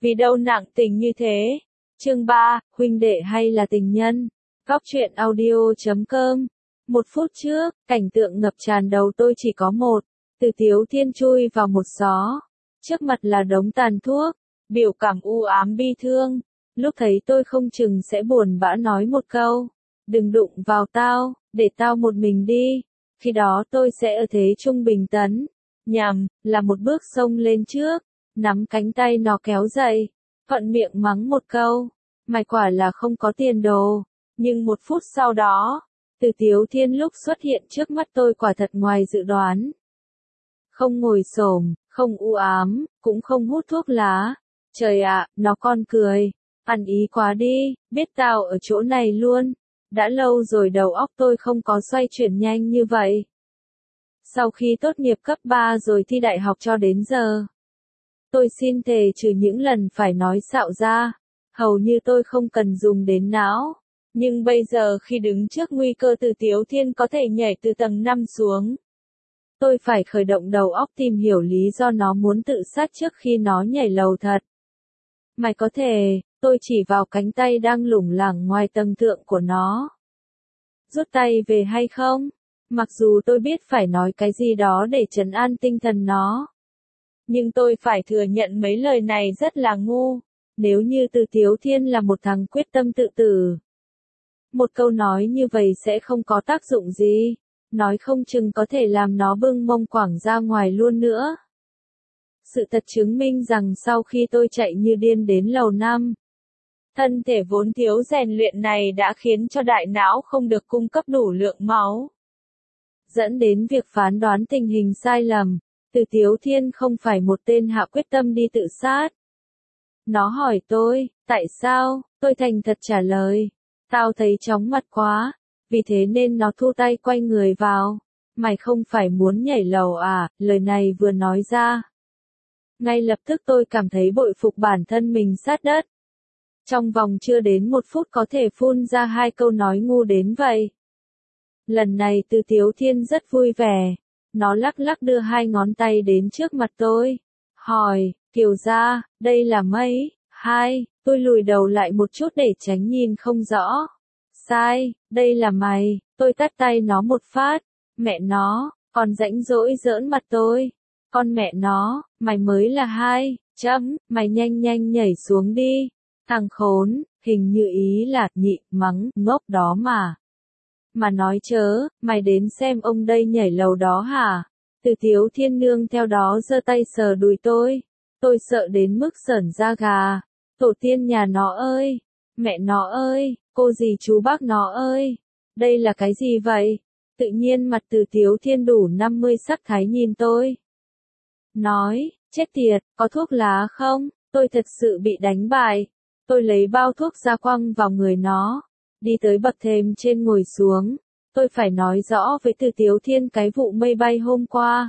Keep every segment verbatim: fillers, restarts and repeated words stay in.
Vì đâu nặng tình như thế? Chương ba, huynh đệ hay là tình nhân? Góc truyện audio chấm com. Một phút trước, cảnh tượng ngập tràn đầu tôi chỉ có một. Từ Tiếu Thiên chui vào một xó. Trước mặt là đống tàn thuốc. Biểu cảm u ám bi thương. Lúc thấy tôi không chừng sẽ buồn bã nói một câu. Đừng đụng vào tao, để tao một mình đi. Khi đó tôi sẽ ở thế trung bình tấn. Nhằm, là một bước xông lên trước. Nắm cánh tay nó kéo dậy. Thuận miệng mắng một câu. Mày quả là không có tiền đồ. Nhưng một phút sau đó, Từ Tiếu Thiên lúc xuất hiện trước mắt tôi quả thật ngoài dự đoán. Không ngồi xổm, không u ám, cũng không hút thuốc lá. Trời ạ, nó con cười. Ăn ý quá đi, biết tao ở chỗ này luôn. Đã lâu rồi đầu óc tôi không có xoay chuyển nhanh như vậy. Sau khi tốt nghiệp cấp ba rồi thi đại học cho đến giờ. Tôi xin thề trừ những lần phải nói xạo ra. Hầu như tôi không cần dùng đến não. Nhưng bây giờ khi đứng trước nguy cơ Từ Tiếu Thiên có thể nhảy từ tầng năm xuống. Tôi phải khởi động đầu óc tìm hiểu lý do nó muốn tự sát trước khi nó nhảy lầu thật. Mày có thể, tôi chỉ vào cánh tay đang lủng lẳng ngoài tầng thượng của nó. Rút tay về hay không? Mặc dù tôi biết phải nói cái gì đó để trấn an tinh thần nó. Nhưng tôi phải thừa nhận mấy lời này rất là ngu. Nếu như Từ Tiếu Thiên là một thằng quyết tâm tự tử. Một câu nói như vậy sẽ không có tác dụng gì. Nói không chừng có thể làm nó bưng mông quảng ra ngoài luôn nữa. Sự thật chứng minh rằng sau khi tôi chạy như điên đến lầu năm. Thân thể vốn thiếu rèn luyện này đã khiến cho đại não không được cung cấp đủ lượng máu. Dẫn đến việc phán đoán tình hình sai lầm. Từ Tiếu Thiên không phải một tên hạ quyết tâm đi tự sát. Nó hỏi tôi, tại sao? Tôi thành thật trả lời. Tao thấy chóng mặt quá. Vì thế nên nó thu tay quay người vào. Mày không phải muốn nhảy lầu à? Lời này vừa nói ra. Ngay lập tức tôi cảm thấy bội phục bản thân mình sát đất. Trong vòng chưa đến một phút có thể phun ra hai câu nói ngu đến vậy. Lần này Từ Tiếu Thiên rất vui vẻ. Nó lắc lắc đưa hai ngón tay đến trước mặt tôi. Hỏi, Kiều gia, đây là mấy? Hai, tôi lùi đầu lại một chút để tránh nhìn không rõ. Sai, đây là mày, tôi tát tay nó một phát. Mẹ nó, còn rãnh rỗi giỡn mặt tôi. Con mẹ nó, mày mới là hai, chấm, mày nhanh nhanh nhảy xuống đi. Thằng khốn, hình như ý là nhị, mắng, ngốc đó mà. Mà nói chớ, mày đến xem ông đây nhảy lầu đó hả? Từ Tiếu Thiên nương theo đó giơ tay sờ đùi tôi. Tôi sợ đến mức sởn da gà. Tổ tiên nhà nó ơi! Mẹ nó ơi! Cô dì chú bác nó ơi! Đây là cái gì vậy? Tự nhiên mặt Từ Tiếu Thiên đủ năm mươi sắc thái nhìn tôi. Nói, chết tiệt, có thuốc lá không? Tôi thật sự bị đánh bại. Tôi lấy bao thuốc ra quăng vào người nó. Đi tới bậc thềm trên ngồi xuống. Tôi phải nói rõ với Từ Tiếu Thiên cái vụ mây bay hôm qua.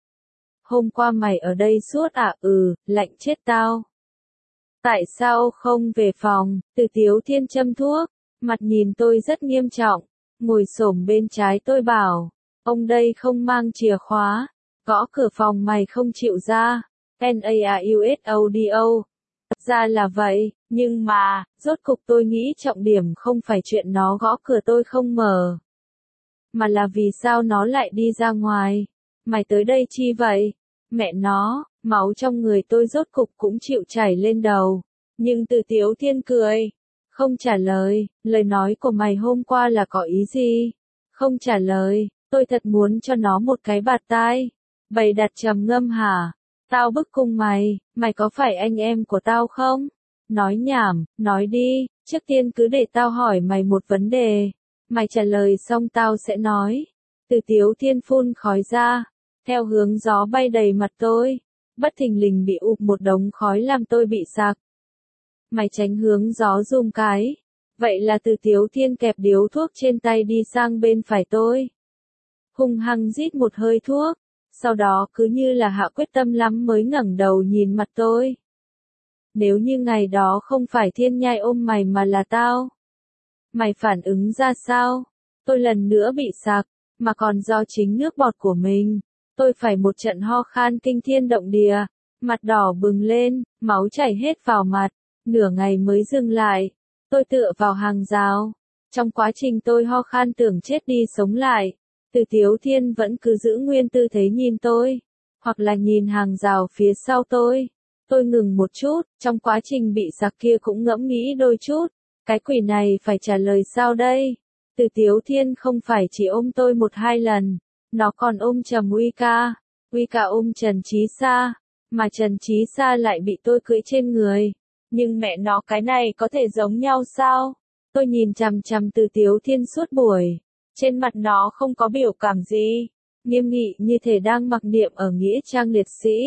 Hôm qua mày ở đây suốt à? Ừ, lạnh chết tao. Tại sao không về phòng? Từ Tiếu Thiên châm thuốc. Mặt nhìn tôi rất nghiêm trọng. Ngồi xổm bên trái tôi bảo. Ông đây không mang chìa khóa. Gõ cửa phòng mày không chịu ra. N A R U S O D O. Ra là vậy, nhưng mà, rốt cục tôi nghĩ trọng điểm không phải chuyện nó gõ cửa tôi không mở. Mà là vì sao nó lại đi ra ngoài. Mày tới đây chi vậy? Mẹ nó, máu trong người tôi rốt cục cũng chịu chảy lên đầu. Nhưng Từ Tiếu Thiên cười. Không trả lời, lời nói của mày hôm qua là có ý gì? Không trả lời, tôi thật muốn cho nó một cái bạt tai. Bày đặt trầm ngâm hả? Tao bức cung mày, mày có phải anh em của tao không? Nói nhảm, nói đi, trước tiên cứ để tao hỏi mày một vấn đề. Mày trả lời xong tao sẽ nói. Từ Tiếu Thiên phun khói ra, theo hướng gió bay đầy mặt tôi. Bất thình lình bị ụp một đống khói làm tôi bị sặc. Mày tránh hướng gió dùm cái. Vậy là Từ Tiếu Thiên kẹp điếu thuốc trên tay đi sang bên phải tôi. Hung hăng rít một hơi thuốc. Sau đó cứ như là hạ quyết tâm lắm mới ngẩng đầu nhìn mặt tôi. Nếu như ngày đó không phải Thiên Nhai ôm mày mà là tao. Mày phản ứng ra sao? Tôi lần nữa bị sặc, mà còn do chính nước bọt của mình. Tôi phải một trận ho khan kinh thiên động địa. mặt đỏ bừng lên, máu chảy hết vào mặt, nửa ngày mới dừng lại. Tôi tựa vào hàng rào. Trong quá trình tôi ho khan tưởng chết đi sống lại, Từ Tiếu Thiên vẫn cứ giữ nguyên tư thế nhìn tôi, hoặc là nhìn hàng rào phía sau tôi. Tôi ngừng một chút, trong quá trình bị giặc kia cũng ngẫm nghĩ đôi chút, cái quỷ này phải trả lời sao đây? Từ Tiếu Thiên không phải chỉ ôm tôi một hai lần, nó còn ôm Trầm Uy Ca, Uy Ca ôm Trần Chí Sa, mà Trần Chí Sa lại bị tôi cưỡi trên người. Nhưng mẹ nó cái này có thể giống nhau sao? Tôi nhìn chằm chằm Từ Tiếu Thiên suốt buổi, trên mặt nó không có biểu cảm gì, nghiêm nghị như thể đang mặc niệm ở nghĩa trang liệt sĩ.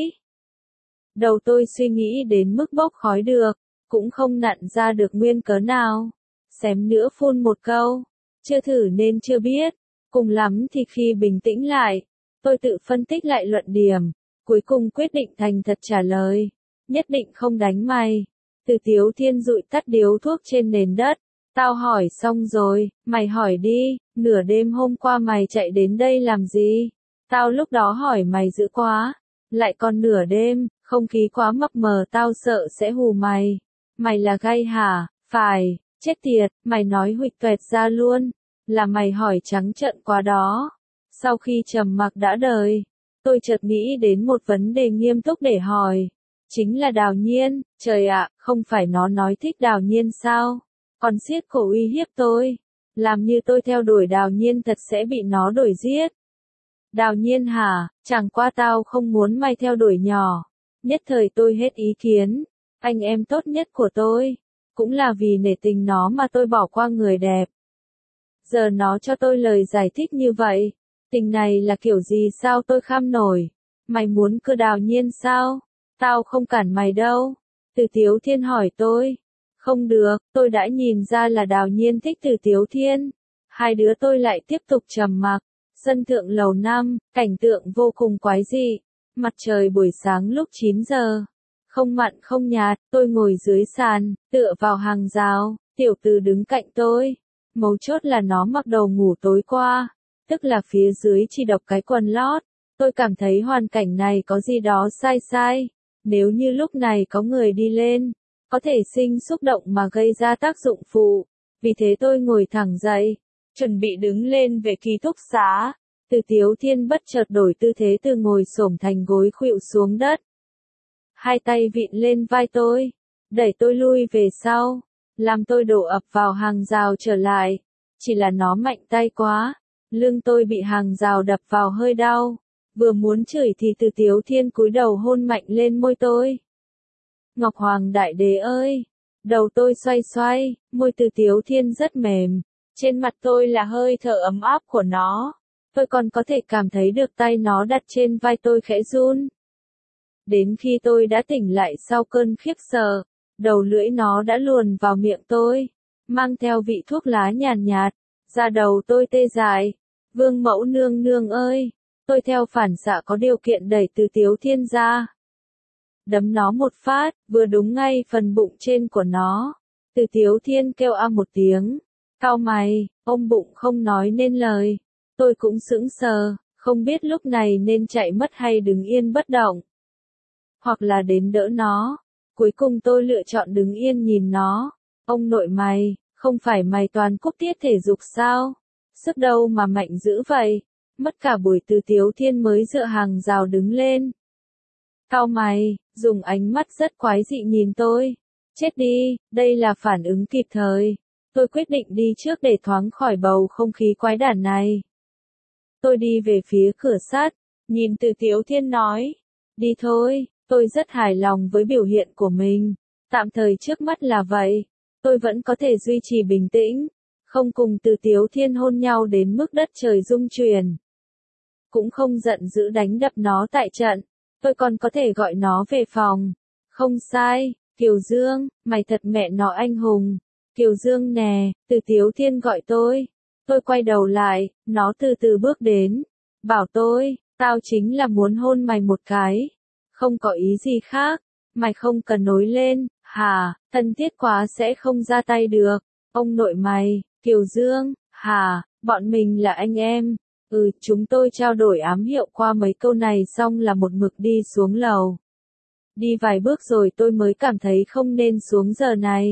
Đầu tôi suy nghĩ đến mức bốc khói được, cũng không nặn ra được nguyên cớ nào. Xém nữa phun một câu, chưa thử nên chưa biết, cùng lắm thì khi bình tĩnh lại, tôi tự phân tích lại luận điểm, cuối cùng quyết định thành thật trả lời, nhất định không đánh mày. Từ Tiếu Thiên dụi tắt điếu thuốc trên nền đất, tao hỏi xong rồi, mày hỏi đi, nửa đêm hôm qua mày chạy đến đây làm gì? Tao lúc đó hỏi mày dữ quá, lại còn nửa đêm, không khí quá mập mờ tao sợ sẽ hù mày. Mày là gay hả? Phải, chết tiệt, mày nói huỵch toẹt ra luôn, là mày hỏi trắng trợn quá đó. Sau khi trầm mặc đã đời, tôi chợt nghĩ đến một vấn đề nghiêm túc để hỏi. Chính là Đào Nhiên, trời ạ, không phải nó nói thích Đào Nhiên sao? Còn siết cổ uy hiếp tôi, làm như tôi theo đuổi Đào Nhiên thật sẽ bị nó đuổi giết. Đào Nhiên hả, chẳng qua tao không muốn mày theo đuổi nhỏ. Nhất thời tôi hết ý kiến, anh em tốt nhất của tôi, cũng là vì nể tình nó mà tôi bỏ qua người đẹp. Giờ nó cho tôi lời giải thích như vậy, tình này là kiểu gì sao tôi kham nổi, mày muốn cưa Đào Nhiên sao? Tao không cản mày đâu. Từ Tiếu Thiên hỏi tôi. Không được, tôi đã nhìn ra là Đào Nhiên thích Từ Tiếu Thiên. Hai đứa tôi lại tiếp tục trầm mặc. Sân thượng lầu năm, cảnh tượng vô cùng quái dị. Mặt trời buổi sáng lúc chín giờ. Không mặn không nhạt, tôi ngồi dưới sàn, tựa vào hàng rào, Tiểu Từ đứng cạnh tôi. Mấu chốt là nó mặc đồ ngủ tối qua, tức là phía dưới chỉ độc cái quần lót. Tôi cảm thấy hoàn cảnh này có gì đó sai sai. Nếu như lúc này có người đi lên, có thể sinh xúc động mà gây ra tác dụng phụ. Vì thế tôi ngồi thẳng dậy, chuẩn bị đứng lên về ký túc xá. Từ Tiếu Thiên bất chợt đổi tư thế từ ngồi xổm thành gối khuỵu xuống đất. Hai tay vịn lên vai tôi, đẩy tôi lui về sau, làm tôi đổ ập vào hàng rào trở lại. Chỉ là nó mạnh tay quá, lưng tôi bị hàng rào đập vào hơi đau. Vừa muốn chửi thì Từ Tiếu Thiên cúi đầu hôn mạnh lên môi tôi. Ngọc Hoàng Đại Đế ơi! Đầu tôi xoay xoay, môi Từ Tiếu Thiên rất mềm. Trên mặt tôi là hơi thở ấm áp của nó. Tôi còn có thể cảm thấy được tay nó đặt trên vai tôi khẽ run. Đến khi tôi đã tỉnh lại sau cơn khiếp sợ, đầu lưỡi nó đã luồn vào miệng tôi, mang theo vị thuốc lá nhàn nhạt, da đầu tôi tê dại. Vương mẫu nương nương ơi! Tôi theo phản xạ có điều kiện đẩy Từ Tiếu Thiên ra. Đấm nó một phát, vừa đúng ngay phần bụng trên của nó. Từ Tiếu Thiên kêu a một tiếng. Cau mày, ôm bụng không nói nên lời. Tôi cũng sững sờ, không biết lúc này nên chạy mất hay đứng yên bất động. Hoặc là đến đỡ nó. Cuối cùng tôi lựa chọn đứng yên nhìn nó. Ông nội mày, không phải mày toàn cúp tiết thể dục sao? Sức đâu mà mạnh dữ vậy? Mất cả buổi Từ Tiếu Thiên mới dựa hàng rào đứng lên. Cau mày, dùng ánh mắt rất quái dị nhìn tôi. Chết đi, đây là phản ứng kịp thời. Tôi quyết định đi trước để thoáng khỏi bầu không khí quái đản này. Tôi đi về phía cửa sắt, nhìn Từ Tiếu Thiên nói. Đi thôi, tôi rất hài lòng với biểu hiện của mình. Tạm thời trước mắt là vậy. Tôi vẫn có thể duy trì bình tĩnh. Không cùng Từ Tiếu Thiên hôn nhau đến mức đất trời rung chuyển. Cũng không giận dữ đánh đập nó tại trận. Tôi còn có thể gọi nó về phòng. Không sai, Kiều Dương, mày thật mẹ nó anh hùng. Kiều Dương nè, Từ Tiếu Thiên gọi tôi. Tôi quay đầu lại, nó từ từ bước đến. Bảo tôi, tao chính là muốn hôn mày một cái. Không có ý gì khác. Mày không cần nối lên, hả, thân thiết quá sẽ không ra tay được. Ông nội mày, Kiều Dương, hả, bọn mình là anh em. Ừ, chúng tôi trao đổi ám hiệu qua mấy câu này xong là một mực đi xuống lầu. Đi vài bước rồi tôi mới cảm thấy không nên xuống giờ này.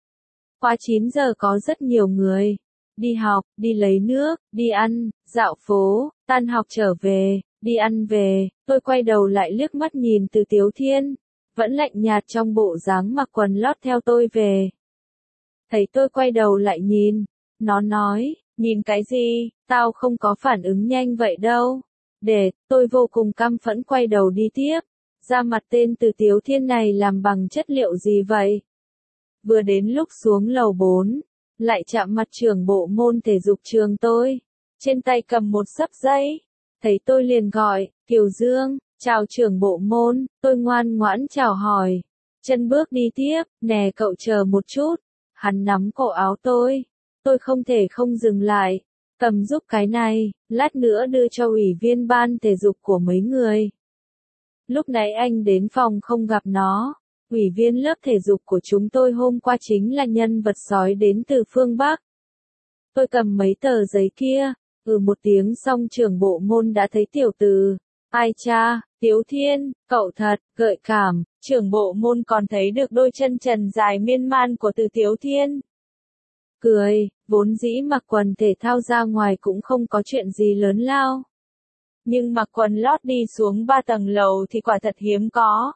Khóa chín giờ có rất nhiều người. Đi học, đi lấy nước, đi ăn, dạo phố, tan học trở về, đi ăn về. Tôi quay đầu lại liếc mắt nhìn Từ Tiếu Thiên. Vẫn lạnh nhạt trong bộ dáng mặc quần lót theo tôi về. Thấy tôi quay đầu lại nhìn. Nó nói, nhìn cái gì, tao không có phản ứng nhanh vậy đâu. Để, tôi vô cùng căm phẫn quay đầu đi tiếp. Da mặt tên Từ Tiếu Thiên này làm bằng chất liệu gì vậy? Vừa đến lúc xuống lầu bốn, lại chạm mặt trưởng bộ môn thể dục trường tôi. Trên tay cầm một xấp giấy. Thấy tôi liền gọi, Kiều Dương, chào trưởng bộ môn, tôi ngoan ngoãn chào hỏi. Chân bước đi tiếp, nè cậu chờ một chút. Hắn nắm cổ áo tôi. Tôi không thể không dừng lại. Cầm giúp cái này, lát nữa đưa cho ủy viên ban thể dục của mấy người. Lúc nãy anh đến phòng không gặp nó. Ủy viên lớp thể dục của chúng tôi hôm qua chính là nhân vật sói đến từ phương Bắc. Tôi cầm mấy tờ giấy kia, ừ một tiếng xong trưởng bộ môn đã thấy tiểu từ. Ai cha, Tiếu Thiên, cậu thật, gợi cảm, trưởng bộ môn còn thấy được đôi chân trần dài miên man của Từ Tiếu Thiên. Cười, vốn dĩ mặc quần thể thao ra ngoài cũng không có chuyện gì lớn lao. Nhưng mặc quần lót đi xuống ba tầng lầu thì quả thật hiếm có.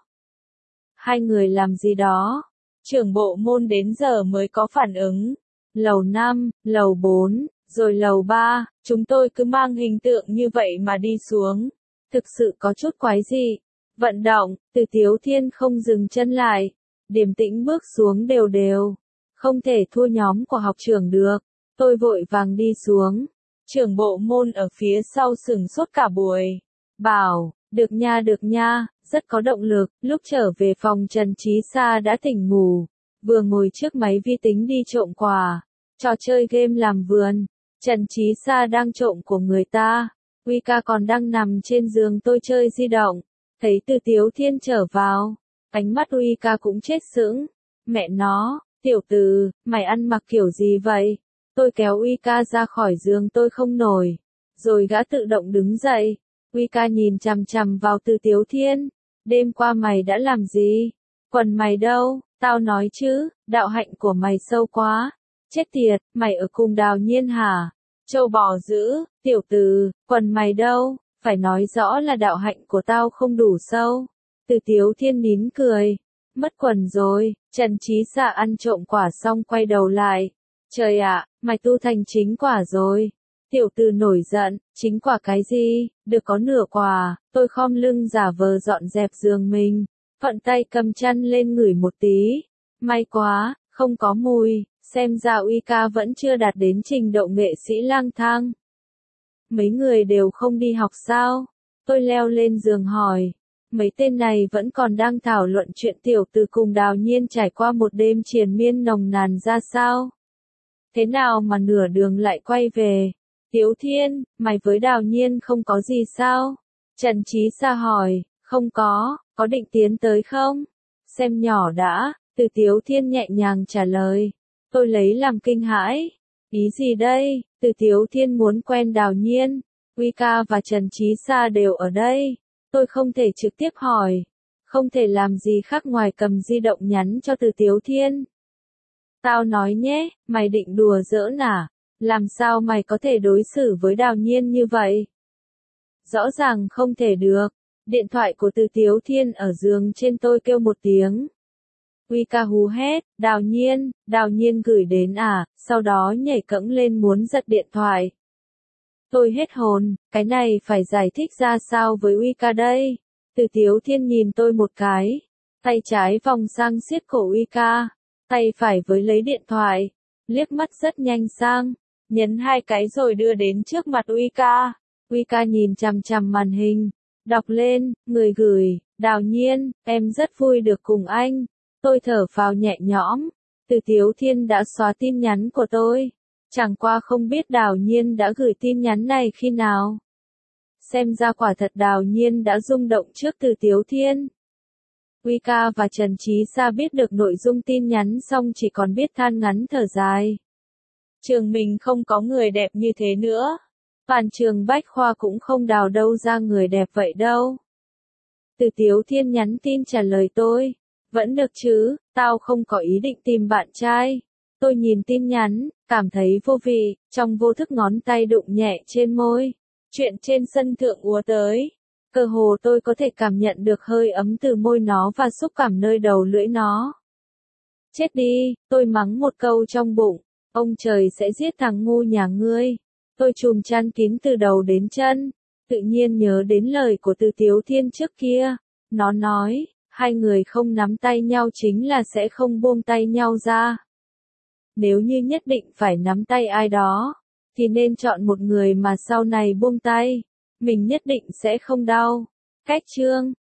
Hai người làm gì đó? Trưởng bộ môn đến giờ mới có phản ứng. Lầu năm, lầu bốn, rồi lầu ba, chúng tôi cứ mang hình tượng như vậy mà đi xuống. Thực sự có chút quái dị. Vận động, Từ Tiếu Thiên không dừng chân lại. Điềm tĩnh bước xuống đều đều. Không thể thua nhóm của học trưởng được. Tôi vội vàng đi xuống. Trưởng bộ môn ở phía sau sửng sốt cả buổi. Bảo, được nha được nha, rất có động lực. Lúc trở về phòng Trần Chí Sa đã tỉnh ngủ. Vừa ngồi trước máy vi tính đi trộm quà. Trò chơi game làm vườn. Trần Chí Sa đang trộm của người ta. Uy ca còn đang nằm trên giường tôi chơi di động. Thấy Từ Tiếu Thiên trở vào. Ánh mắt Uy ca cũng chết sững. Mẹ nó, tiểu Từ, mày ăn mặc kiểu gì vậy? Tôi kéo Uy ca ra khỏi giường tôi không nổi. Rồi gã tự động đứng dậy. Uy ca nhìn chằm chằm vào Từ Tiếu Thiên. Đêm qua mày đã làm gì? Quần mày đâu? Tao nói chứ, đạo hạnh của mày sâu quá. Chết tiệt, mày ở cùng Đào Nhiên hả? Châu bò dữ, tiểu Từ, quần mày đâu? Phải nói rõ là đạo hạnh của tao không đủ sâu. Từ Tiếu Thiên nín cười. Mất quần rồi. Trần Chí Sa ăn trộm quả xong quay đầu lại. Trời ạ, mày tu thành chính quả rồi. Tiểu Từ nổi giận, chính quả cái gì? Được có nửa quả. Tôi khom lưng giả vờ dọn dẹp giường mình. Thuận tay cầm chăn lên ngửi một tí. May quá, không có mùi. Xem ra Uy ca vẫn chưa đạt đến trình độ nghệ sĩ lang thang. Mấy người đều không đi học sao? Tôi leo lên giường hỏi. Mấy tên này vẫn còn đang thảo luận chuyện tiểu Từ cùng Đào Nhiên trải qua một đêm triền miên nồng nàn ra sao? Thế nào mà nửa đường lại quay về? Tiếu Thiên, mày với Đào Nhiên không có gì sao? Trần Chí Sa hỏi, không có, có định tiến tới không? Xem nhỏ đã, Từ Tiếu Thiên nhẹ nhàng trả lời. Tôi lấy làm kinh hãi. Ý gì đây? Từ Tiếu Thiên muốn quen Đào Nhiên. Uy ca và Trần Chí Sa đều ở đây. Tôi không thể trực tiếp hỏi. Không thể làm gì khác ngoài cầm di động nhắn cho Từ Tiếu Thiên. Tao nói nhé, mày định đùa giỡn à? Làm sao mày có thể đối xử với Đào Nhiên như vậy? Rõ ràng không thể được. Điện thoại của Từ Tiếu Thiên ở giường trên tôi kêu một tiếng. Uy ca hú hét, Đào Nhiên, Đào Nhiên gửi đến à, sau đó nhảy cẫng lên muốn giật điện thoại. Tôi hết hồn, cái này phải giải thích ra sao với Uy ca đây? Từ Tiếu Thiên nhìn tôi một cái, tay trái vòng sang siết cổ Uy ca, tay phải với lấy điện thoại, liếc mắt rất nhanh sang, nhấn hai cái rồi đưa đến trước mặt Uy ca. Uy ca nhìn chằm chằm màn hình, đọc lên, người gửi, Đào Nhiên, em rất vui được cùng anh. Tôi thở phào nhẹ nhõm. Từ Tiếu Thiên đã xóa tin nhắn của tôi. Chẳng qua không biết Đào Nhiên đã gửi tin nhắn này khi nào. Xem ra quả thật Đào Nhiên đã rung động trước Từ Tiếu Thiên. Uy ca và Trần Chí Sa biết được nội dung tin nhắn xong chỉ còn biết than ngắn thở dài. Trường mình không có người đẹp như thế nữa. Toàn trường Bách Khoa cũng không đào đâu ra người đẹp vậy đâu. Từ Tiếu Thiên nhắn tin trả lời tôi. Vẫn được chứ, tao không có ý định tìm bạn trai. Tôi nhìn tin nhắn, cảm thấy vô vị, trong vô thức ngón tay đụng nhẹ trên môi. Chuyện trên sân thượng ùa tới. Cơ hồ tôi có thể cảm nhận được hơi ấm từ môi nó và xúc cảm nơi đầu lưỡi nó. Chết đi, tôi mắng một câu trong bụng. Ông trời sẽ giết thằng ngu nhà ngươi. Tôi trùm chăn kín từ đầu đến chân. Tự nhiên nhớ đến lời của Từ Tiếu Thiên trước kia. Nó nói, hai người không nắm tay nhau chính là sẽ không buông tay nhau ra. Nếu như nhất định phải nắm tay ai đó, thì nên chọn một người mà sau này buông tay. Mình nhất định sẽ không đau. Cách chương